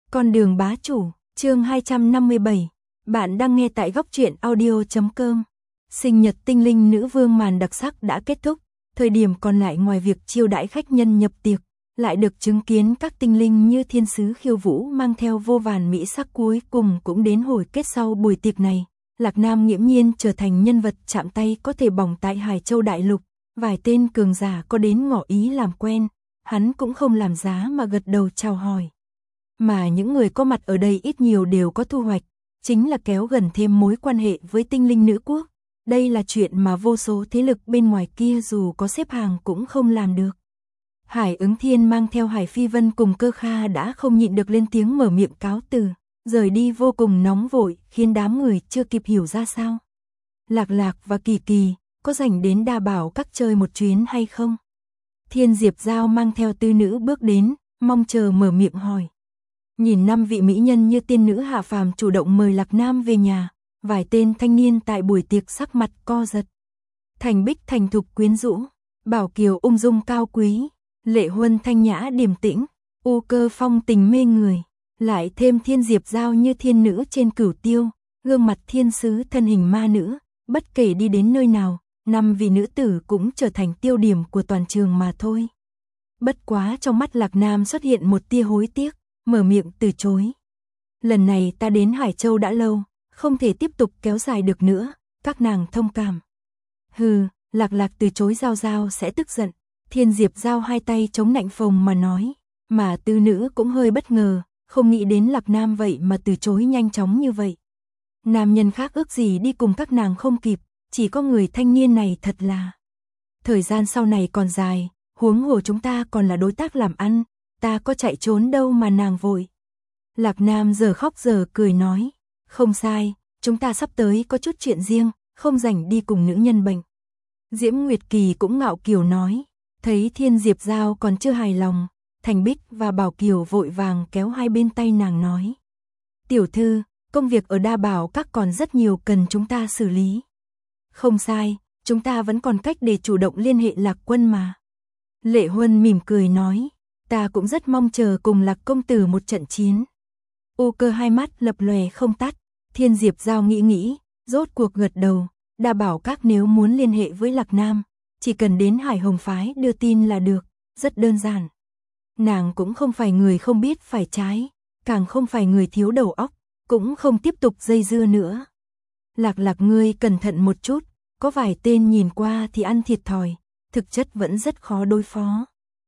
Con đường bá chủ, chương 257. Bạn đang nghe tại góc truyện audio.com. Sinh nhật tinh linh nữ vương màn đặc sắc đã kết thúc, thời điểm còn lại ngoài việc chiêu đãi khách nhân nhập tiệc, lại được chứng kiến các tinh linh như thiên sứ khiêu vũ mang theo vô vàn mỹ sắc cuối cùng cũng đến hồi kết sau buổi tiệc này. Lạc Nam nghiễm nhiên trở thành nhân vật chạm tay có thể bỏng tại Hải Châu Đại Lục, vài tên cường giả có đến ngỏ ý làm quen, hắn cũng không làm giá mà gật đầu chào hỏi. Mà những người có mặt ở đây ít nhiều đều có thu hoạch, chính là kéo gần thêm mối quan hệ với tinh linh nữ quốc. Đây là chuyện mà vô số thế lực bên ngoài kia dù có xếp hàng cũng không làm được. Hải Ứng Thiên mang theo Hải Phi Vân cùng Cơ Kha đã không nhịn được lên tiếng mở miệng cáo từ, rời đi vô cùng nóng vội, khiến đám người chưa kịp hiểu ra sao. Lạc Lạc và Kỳ Kỳ, có rảnh đến Đa Bảo các chơi một chuyến hay không? Thiên Diệp Giao mang theo tư nữ bước đến, mong chờ mở miệng hỏi. Nhìn 5 vị mỹ nhân như tiên nữ hạ phàm chủ động mời Lạc Nam về nhà, vài tên thanh niên tại buổi tiệc sắc mặt co giật. Thành Bích thành thục quyến rũ, Bảo Kiều ung dung cao quý, Lệ Huân thanh nhã điềm tĩnh, U Cơ phong tình mê người, lại thêm Thiên Diệp Giao như thiên nữ trên cửu tiêu, gương mặt thiên sứ thân hình ma nữ, bất kể đi đến nơi nào, 5 vị nữ tử cũng trở thành tiêu điểm của toàn trường mà thôi. Bất quá trong mắt Lạc Nam xuất hiện một tia hối tiếc, mở miệng từ chối. Lần này ta đến Hải Châu đã lâu, không thể tiếp tục kéo dài được nữa, các nàng thông cảm. Hừ, Lạc Lạc từ chối Giao Giao sẽ tức giận. Thiên Diệp Giao hai tay chống nạnh phồng mà nói, mà tư nữ cũng hơi bất ngờ, không nghĩ đến Lạc Nam vậy mà từ chối nhanh chóng như vậy. Nam nhân khác ước gì đi cùng các nàng không kịp, chỉ có người thanh niên này thật là. Thời gian sau này còn dài, huống hồ chúng ta còn là đối tác làm ăn, ta có chạy trốn đâu mà nàng vội. Lạc Nam giờ khóc giờ cười nói, không sai, chúng ta sắp tới có chút chuyện riêng, không rảnh đi cùng nữ nhân bệnh. Diễm Nguyệt Kỳ cũng ngạo kiều nói, thấy Thiên Diệp Giao còn chưa hài lòng, Thành Bích và Bảo Kiều vội vàng kéo hai bên tay nàng nói. Tiểu thư, công việc ở Đa Bảo các còn rất nhiều cần chúng ta xử lý. Không sai, chúng ta vẫn còn cách để chủ động liên hệ Lạc Quân mà. Lệ Huân mỉm cười nói, ta cũng rất mong chờ cùng Lạc công tử một trận chiến. U Cơ hai mắt lập lòe không tắt, Thiên Diệp Giao nghĩ, rốt cuộc gật đầu, Đa Bảo các nếu muốn liên hệ với Lạc Nam, chỉ cần đến Hải Hồng phái đưa tin là được, rất đơn giản. Nàng cũng không phải người không biết phải trái, càng không phải người thiếu đầu óc, cũng không tiếp tục dây dưa nữa. Lạc Lạc ngươi cẩn thận một chút, có vài tên nhìn qua thì ăn thiệt thòi, thực chất vẫn rất khó đối phó.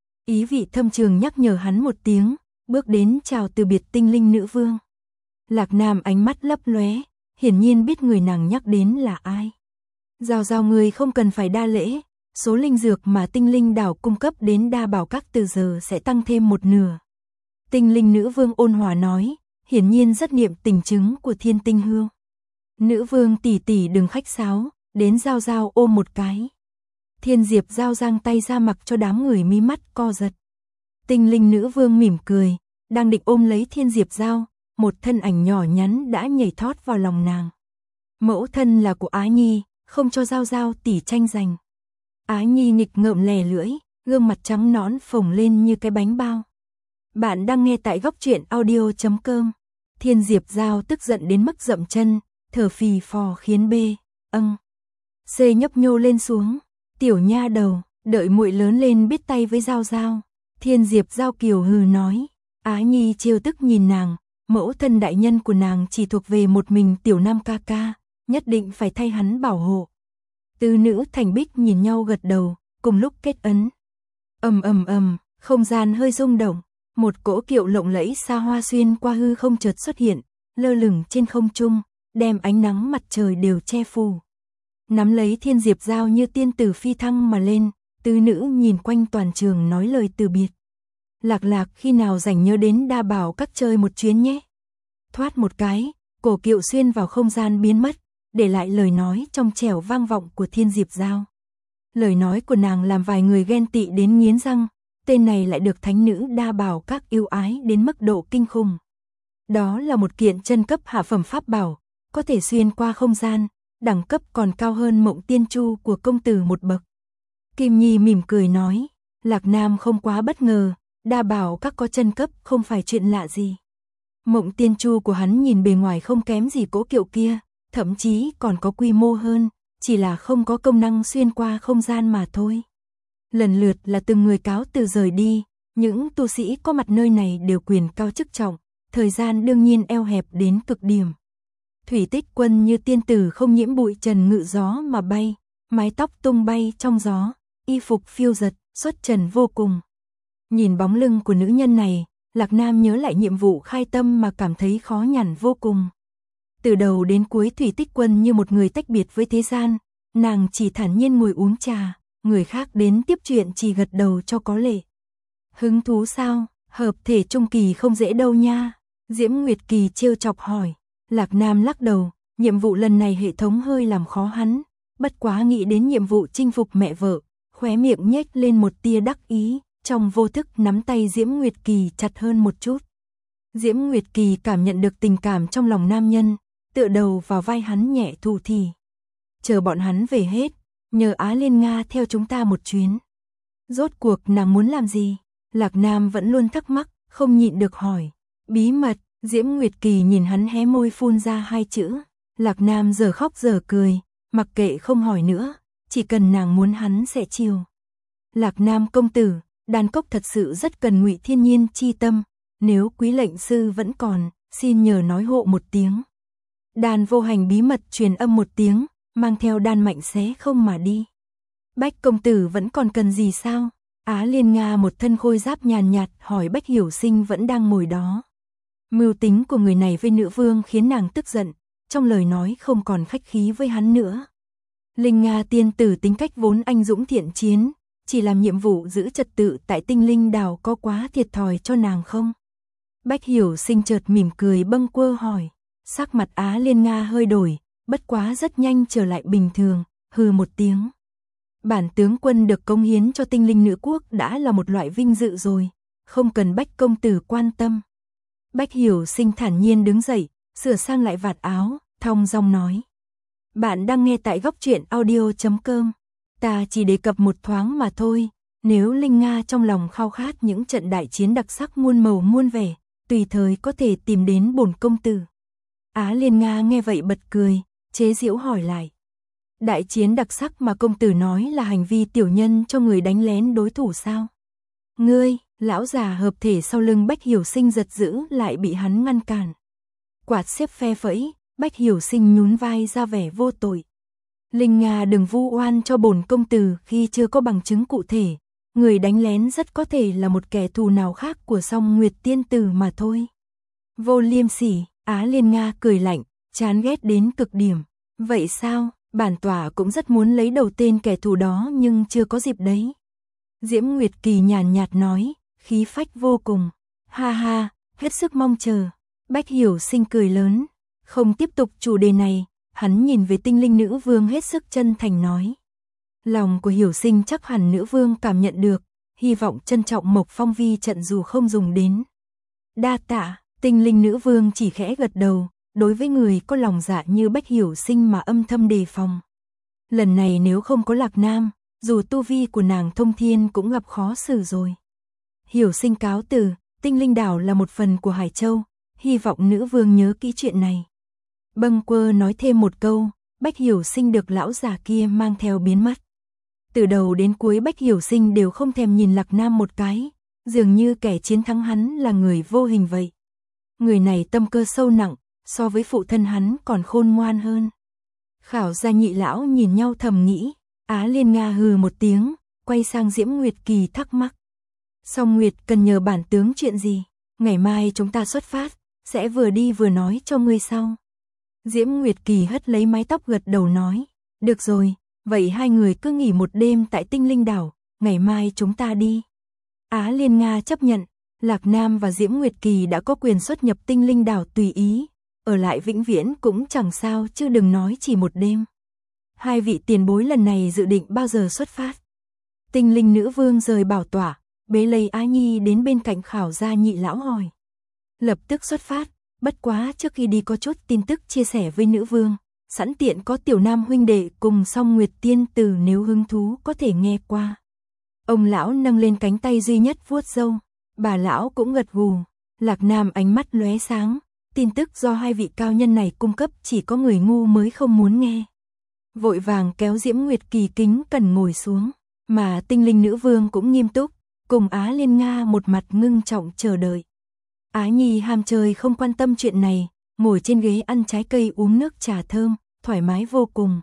Ý vị thâm trường nhắc nhở hắn một tiếng, bước đến chào từ biệt tinh linh nữ vương. Lạc Nam ánh mắt lấp lóe, hiển nhiên biết người nàng nhắc đến là ai. Giao Giao người không cần phải đa lễ, số linh dược mà tinh linh đảo cung cấp đến Đa Bảo các từ giờ sẽ tăng thêm một nửa. Tinh linh nữ vương ôn hòa nói, hiển nhiên rất niệm tình chứng của Thiên Tinh Hương. Nữ vương tỷ tỷ đừng khách sáo, đến Giao Giao ôm một cái. Thiên Diệp Giao giang tay ra mặc cho đám người mí mắt co giật. Tinh linh nữ vương mỉm cười, đang định ôm lấy Thiên Diệp Giao, một thân ảnh nhỏ nhắn đã nhảy thót vào lòng nàng. Mẫu thân là của Á Nhi, không cho Giao Giao tỷ tranh giành. Á Nhi nghịch ngợm lè lưỡi, gương mặt trắng nõn phồng lên như cái bánh bao. Bạn đang nghe tại góc truyện audio.com. Thiên Diệp Giao tức giận đến mức dậm chân, thở phì phò khiến B, C nhấp nhô lên xuống. Tiểu nha đầu, đợi muội lớn lên biết tay với Giao Giao. Thiên Diệp Giao kiều hừ nói. Á Nhi trêu tức nhìn nàng, mẫu thân đại nhân của nàng chỉ thuộc về một mình Tiểu Nam ca ca, nhất định phải thay hắn bảo hộ. Tư nữ Thành Bích nhìn nhau gật đầu, cùng lúc kết ấn. Không gian hơi rung động, một cỗ kiệu lộng lẫy xa hoa xuyên qua hư không chợt xuất hiện, lơ lửng trên không trung, đem ánh nắng mặt trời đều che phủ. Nắm lấy Thiên Diệp Giao như tiên tử phi thăng mà lên, tư nữ nhìn quanh toàn trường nói lời từ biệt. Lạc Lạc khi nào rảnh nhớ đến Đa Bảo các chơi một chuyến nhé. Thoát một cái, cổ kiệu xuyên vào không gian biến mất, để lại lời nói trong trẻo vang vọng của Thiên Diệp Giao. Lời nói của nàng làm vài người ghen tị đến nghiến răng, tên này lại được thánh nữ Đa Bảo các yêu ái đến mức độ kinh khủng. Đó là một kiện chân cấp hạ phẩm pháp bảo, có thể xuyên qua không gian, đẳng cấp còn cao hơn Mộng Tiên Chu của công tử một bậc. Kim Nhi mỉm cười nói, Lạc Nam không quá bất ngờ, Đa Bảo các có chân cấp không phải chuyện lạ gì. Mộng tiên chu của hắn nhìn bề ngoài không kém gì cỗ kiệu kia, thậm chí còn có quy mô hơn, chỉ là không có công năng xuyên qua không gian mà thôi. Lần lượt là từng người cáo từ rời đi, những tu sĩ có mặt nơi này đều quyền cao chức trọng, thời gian đương nhiên eo hẹp đến cực điểm. Thủy Tích Quân như tiên tử không nhiễm bụi trần ngự gió mà bay, mái tóc tung bay trong gió, y phục phiêu dật, xuất trần vô cùng. Nhìn bóng lưng của nữ nhân này, Lạc Nam nhớ lại nhiệm vụ khai tâm mà cảm thấy khó nhằn vô cùng. Từ đầu đến cuối Thủy Tích Quân như một người tách biệt với thế gian, nàng chỉ thản nhiên ngồi uống trà, người khác đến tiếp chuyện chỉ gật đầu cho có lệ. Hứng thú sao, hợp thể trung kỳ không dễ đâu nha, Diễm Nguyệt Kỳ trêu chọc hỏi. Lạc Nam lắc đầu, nhiệm vụ lần này hệ thống hơi làm khó hắn, bất quá nghĩ đến nhiệm vụ chinh phục mẹ vợ, khóe miệng nhếch lên một tia đắc ý, trong vô thức nắm tay Diễm Nguyệt Kỳ chặt hơn một chút. Diễm Nguyệt Kỳ cảm nhận được tình cảm trong lòng nam nhân, tựa đầu vào vai hắn nhẹ thủ thỉ. Chờ bọn hắn về hết, nhờ Á Liên Nga theo chúng ta một chuyến. Rốt cuộc nàng muốn làm gì? Lạc Nam vẫn luôn thắc mắc, không nhịn được hỏi. Bí mật, Diễm Nguyệt Kỳ nhìn hắn hé môi phun ra hai chữ. Lạc Nam giờ khóc giờ cười, mặc kệ không hỏi nữa, chỉ cần nàng muốn hắn sẽ chiều. Lạc Nam công tử, đàn cốc thật sự rất cần Ngụy Thiên Nhiên chi tâm, nếu quý lệnh sư vẫn còn, xin nhờ nói hộ một tiếng. Đàn vô hành bí mật truyền âm một tiếng, mang theo đàn mạnh xé không mà đi. Bách công tử vẫn còn cần gì sao? Á Liên Nga một thân khôi giáp nhàn nhạt hỏi Bách Hiểu Sinh vẫn đang ngồi đó. Mưu tính của người này với nữ vương khiến nàng tức giận, trong lời nói không còn khách khí với hắn nữa. Linh Nga tiên tử tính cách vốn anh dũng thiện chiến, chỉ làm nhiệm vụ giữ trật tự tại Tinh Linh đảo có quá thiệt thòi cho nàng không? Bách Hiểu Sinh chợt mỉm cười bâng quơ hỏi, sắc mặt Á Liên Nga hơi đổi, bất quá rất nhanh trở lại bình thường, hừ một tiếng. Bản tướng quân được cống hiến cho Tinh Linh nữ quốc đã là một loại vinh dự rồi, không cần Bách công tử quan tâm. Bách Hiểu Sinh thản nhiên đứng dậy, sửa sang lại vạt áo, thong dong nói. Bạn đang nghe tại góc truyện audio.com. Ta chỉ đề cập một thoáng mà thôi, nếu Linh Nga trong lòng khao khát những trận đại chiến đặc sắc muôn màu muôn vẻ, tùy thời có thể tìm đến bổn công tử. Á Liên Nga nghe vậy bật cười, chế giễu hỏi lại. Đại chiến đặc sắc mà công tử nói là hành vi tiểu nhân cho người đánh lén đối thủ sao? Ngươi, lão già hợp thể sau lưng Bách Hiểu Sinh giật dữ lại bị hắn ngăn cản. Quạt xếp phe phẩy, Bách Hiểu Sinh nhún vai ra vẻ vô tội. Linh Nga đừng vu oan cho bổn công tử khi chưa có bằng chứng cụ thể. Người đánh lén rất có thể là một kẻ thù nào khác của Song Nguyệt tiên tử mà thôi. Vô liêm sỉ, Á Liên Nga cười lạnh, chán ghét đến cực điểm. Vậy sao, bản tỏa cũng rất muốn lấy đầu tên kẻ thù đó nhưng chưa có dịp đấy. Diễm Nguyệt Kỳ nhàn nhạt nói, khí phách vô cùng. Ha ha, hết sức mong chờ. Bách Hiểu Sinh cười lớn, không tiếp tục chủ đề này, hắn nhìn về Tinh Linh nữ vương hết sức chân thành nói. Lòng của Hiểu Sinh chắc hẳn nữ vương cảm nhận được, hy vọng trân trọng Mộc Phong vi trận dù không dùng đến. Đa tạ, Tinh Linh nữ vương chỉ khẽ gật đầu, đối với người có lòng dạ như Bách Hiểu Sinh mà âm thầm đề phòng. Lần này nếu không có Lạc Nam, dù tu vi của nàng thông thiên cũng gặp khó xử rồi. Hiểu Sinh cáo từ, Tinh Linh đảo là một phần của Hải Châu, hy vọng nữ vương nhớ kỹ chuyện này. Bâng quơ nói thêm một câu, Bách Hiểu Sinh được lão già kia mang theo biến mất. Từ đầu đến cuối Bách Hiểu Sinh đều không thèm nhìn Lạc Nam một cái, dường như kẻ chiến thắng hắn là người vô hình vậy. Người này tâm cơ sâu nặng, so với phụ thân hắn còn khôn ngoan hơn. Khảo gia nhị lão nhìn nhau thầm nghĩ, Á Liên Nga hừ một tiếng, quay sang Diễm Nguyệt Kỳ thắc mắc. Song Nguyệt cần nhờ bản tướng chuyện gì? Ngày mai chúng ta xuất phát, sẽ vừa đi vừa nói cho ngươi sau. Diễm Nguyệt Kỳ hất lấy mái tóc gật đầu nói, được rồi, vậy hai người cứ nghỉ một đêm tại Tinh Linh đảo, ngày mai chúng ta đi. Á Liên Nga chấp nhận, Lạc Nam và Diễm Nguyệt Kỳ đã có quyền xuất nhập Tinh Linh đảo tùy ý, ở lại vĩnh viễn cũng chẳng sao chứ đừng nói chỉ một đêm. Hai vị tiền bối lần này dự định bao giờ xuất phát? Tinh Linh nữ vương rời bảo tỏa, bế lấy Á Nhi đến bên cạnh Khảo gia nhị lão hỏi. Lập tức xuất phát, bất quá trước khi đi có chút tin tức chia sẻ với nữ vương, sẵn tiện có Tiểu Nam huynh đệ cùng Song Nguyệt tiên tử nếu hứng thú có thể nghe qua. Ông lão nâng lên cánh tay duy nhất vuốt râu, bà lão cũng gật gù. Lạc Nam ánh mắt lóe sáng, tin tức do hai vị cao nhân này cung cấp chỉ có người ngu mới không muốn nghe. Vội vàng kéo Diễm Nguyệt Kỳ kính cẩn ngồi xuống, mà Tinh Linh Nữ Vương cũng nghiêm túc, cùng Á Liên Nga một mặt ngưng trọng chờ đợi. Á Nhi ham chơi không quan tâm chuyện này, ngồi trên ghế ăn trái cây uống nước trà thơm, thoải mái vô cùng.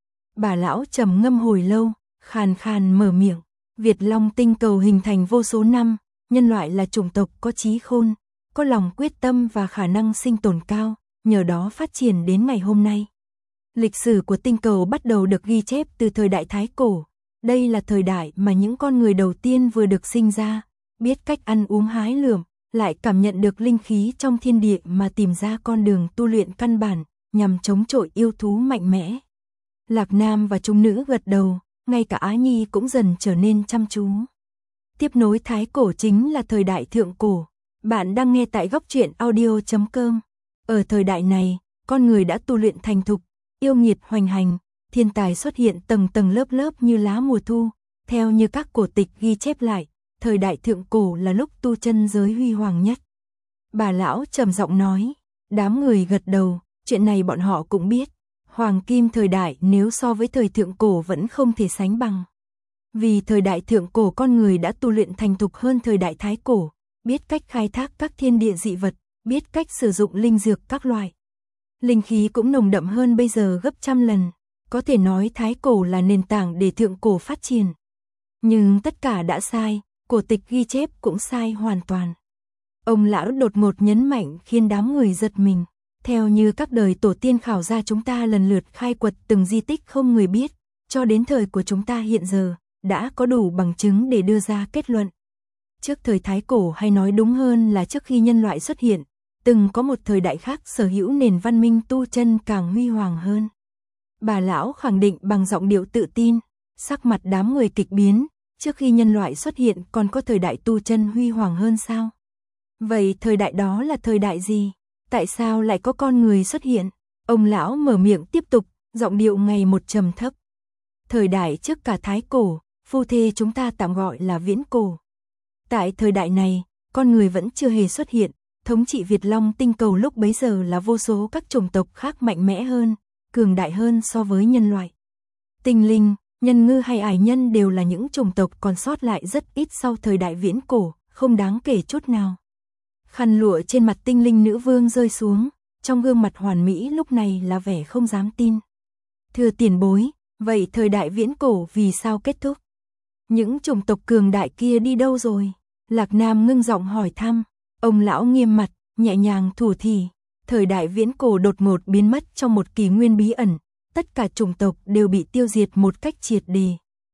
Bà lão trầm ngâm hồi lâu, khàn khàn mở miệng, Việt Long tinh cầu hình thành vô số năm, nhân loại là chủng tộc có trí khôn, có lòng quyết tâm và khả năng sinh tồn cao, nhờ đó phát triển đến ngày hôm nay. Lịch sử của tinh cầu bắt đầu được ghi chép từ thời đại Thái Cổ. Đây là thời đại mà những con người đầu tiên vừa được sinh ra, biết cách ăn uống hái lượm, lại cảm nhận được linh khí trong thiên địa mà tìm ra con đường tu luyện căn bản, nhằm chống chọi yêu thú mạnh mẽ. Lạc Nam và chúng nữ gật đầu, ngay cả Á Nhi cũng dần trở nên chăm chú. Tiếp nối Thái Cổ chính là thời đại Thượng Cổ. Bạn đang nghe tại góc truyện audio.com. Ở thời đại này, con người đã tu luyện thành thục, yêu nghiệt hoành hành, thiên tài xuất hiện tầng tầng lớp lớp như lá mùa thu. Theo như các cổ tịch ghi chép lại, thời đại Thượng Cổ là lúc tu chân giới huy hoàng nhất. Bà lão trầm giọng nói, đám người gật đầu, chuyện này bọn họ cũng biết. Hoàng kim thời đại nếu so với thời Thượng Cổ vẫn không thể sánh bằng. Vì thời đại Thượng Cổ con người đã tu luyện thành thục hơn thời đại Thái Cổ, biết cách khai thác các thiên địa dị vật, biết cách sử dụng linh dược các loại. Linh khí cũng nồng đậm hơn bây giờ gấp trăm lần, có thể nói Thái Cổ là nền tảng để Thượng Cổ phát triển. Nhưng tất cả đã sai, cổ tịch ghi chép cũng sai hoàn toàn. Ông lão đột ngột nhấn mạnh khiến đám người giật mình. Theo như các đời tổ tiên khảo ra chúng ta lần lượt khai quật từng di tích không người biết, cho đến thời của chúng ta hiện giờ, đã có đủ bằng chứng để đưa ra kết luận. Trước thời Thái Cổ hay nói đúng hơn là trước khi nhân loại xuất hiện, từng có một thời đại khác sở hữu nền văn minh tu chân càng huy hoàng hơn. Bà lão khẳng định bằng giọng điệu tự tin, sắc mặt đám người kịch biến, trước khi nhân loại xuất hiện còn có thời đại tu chân huy hoàng hơn sao? Vậy thời đại đó là thời đại gì? Tại sao lại có con người xuất hiện? Ông lão mở miệng tiếp tục, giọng điệu ngày một trầm thấp. Thời đại trước cả Thái Cổ, phu thê chúng ta tạm gọi là Viễn Cổ. Tại thời đại này, con người vẫn chưa hề xuất hiện, thống trị Việt Long tinh cầu lúc bấy giờ là vô số các chủng tộc khác mạnh mẽ hơn, cường đại hơn so với nhân loại. Tinh linh, nhân ngư hay ải nhân đều là những chủng tộc còn sót lại rất ít sau thời đại Viễn Cổ, không đáng kể chút nào. Khăn lụa trên mặt Tinh Linh Nữ Vương rơi xuống, trong gương mặt hoàn mỹ lúc này là vẻ không dám tin. Thưa tiền bối, vậy thời đại Viễn Cổ vì sao kết thúc? Những chủng tộc cường đại kia đi đâu rồi? Lạc Nam ngưng giọng hỏi thăm. Ông lão nghiêm mặt, nhẹ nhàng thủ thỉ. Thời đại Viễn Cổ đột ngột biến mất trong một kỷ nguyên bí ẩn, tất cả chủng tộc đều bị tiêu diệt một cách triệt để.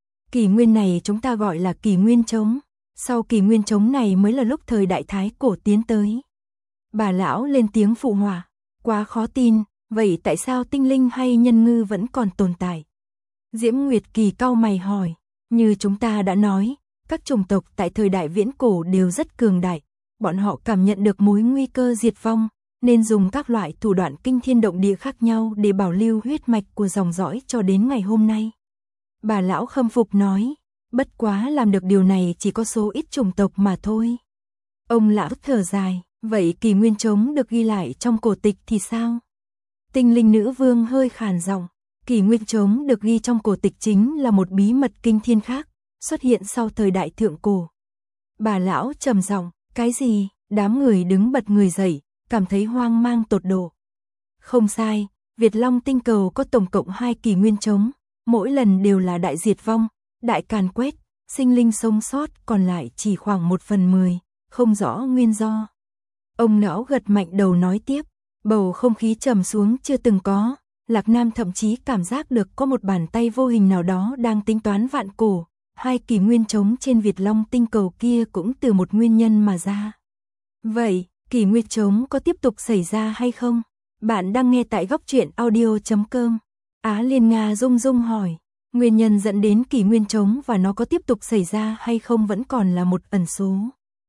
Kỷ nguyên này chúng ta gọi là kỷ nguyên trống. Sau kỷ nguyên trống này mới là lúc thời đại Thái Cổ tiến tới. Bà lão lên tiếng phụ họa, quá khó tin, vậy tại sao tinh linh hay nhân ngư vẫn còn tồn tại? Diễm Nguyệt Kỳ cau mày hỏi, như chúng ta đã nói, các chủng tộc tại thời đại Viễn Cổ đều rất cường đại, bọn họ cảm nhận được mối nguy cơ diệt vong, nên dùng các loại thủ đoạn kinh thiên động địa khác nhau để bảo lưu huyết mạch của dòng dõi cho đến ngày hôm nay. Bà lão khâm phục nói, bất quá làm được điều này chỉ có số ít chủng tộc mà thôi. Ông lão thở dài, vậy kỷ nguyên trống được ghi lại trong cổ tịch thì sao? Tinh Linh Nữ Vương hơi khàn giọng, kỷ nguyên trống được ghi trong cổ tịch chính là một bí mật kinh thiên khác, xuất hiện sau thời đại Thượng Cổ. Bà lão trầm giọng, cái gì? Đám người đứng bật người dậy, cảm thấy hoang mang tột độ. Không sai, Việt Long tinh cầu có tổng cộng 2 kỷ nguyên trống, mỗi lần đều là đại diệt vong, đại càn quét, sinh linh sống sót còn lại chỉ khoảng 1/10, không rõ nguyên do. Ông lão gật mạnh đầu nói tiếp, bầu không khí trầm xuống chưa từng có, Lạc Nam thậm chí cảm giác được có một bàn tay vô hình nào đó đang tính toán vạn cổ, 2 kỷ nguyên trống trên Việt Long tinh cầu kia cũng từ một nguyên nhân mà ra. Vậy, kỷ nguyên trống có tiếp tục xảy ra hay không? Bạn đang nghe tại góc truyện audio.com. Á Liên Nga rung rung hỏi, nguyên nhân dẫn đến kỷ nguyên trống và nó có tiếp tục xảy ra hay không vẫn còn là một ẩn số.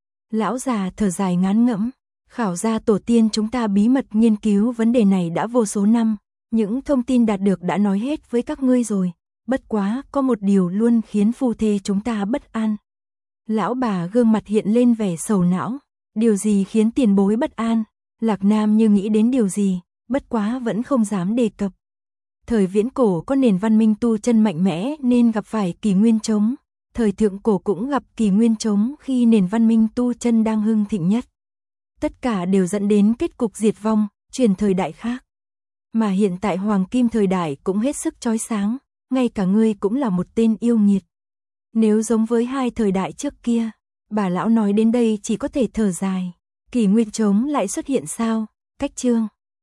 Lão già thở dài ngán ngẫm, khảo gia tổ tiên chúng ta bí mật nghiên cứu vấn đề này đã vô số năm, những thông tin đạt được đã nói hết với các ngươi rồi, bất quá có một điều luôn khiến phu thê chúng ta bất an. Lão bà gương mặt hiện lên vẻ sầu não, Điều gì khiến tiền bối bất an? Lạc Nam như nghĩ đến điều gì, bất quá vẫn không dám đề cập. Thời viễn cổ có nền văn minh tu chân mạnh mẽ nên gặp phải kỷ nguyên trống. Thời thượng cổ cũng gặp kỷ nguyên trống khi nền văn minh tu chân đang hưng thịnh nhất. Tất cả đều dẫn đến kết cục diệt vong, chuyển thời đại khác. Mà hiện tại hoàng kim thời đại cũng hết sức chói sáng, ngay cả ngươi cũng là một tên yêu nghiệt. Nếu giống với hai thời đại trước kia, bà lão nói đến đây chỉ có thể thở dài. Kỷ nguyên trống lại xuất hiện sao? Cách chương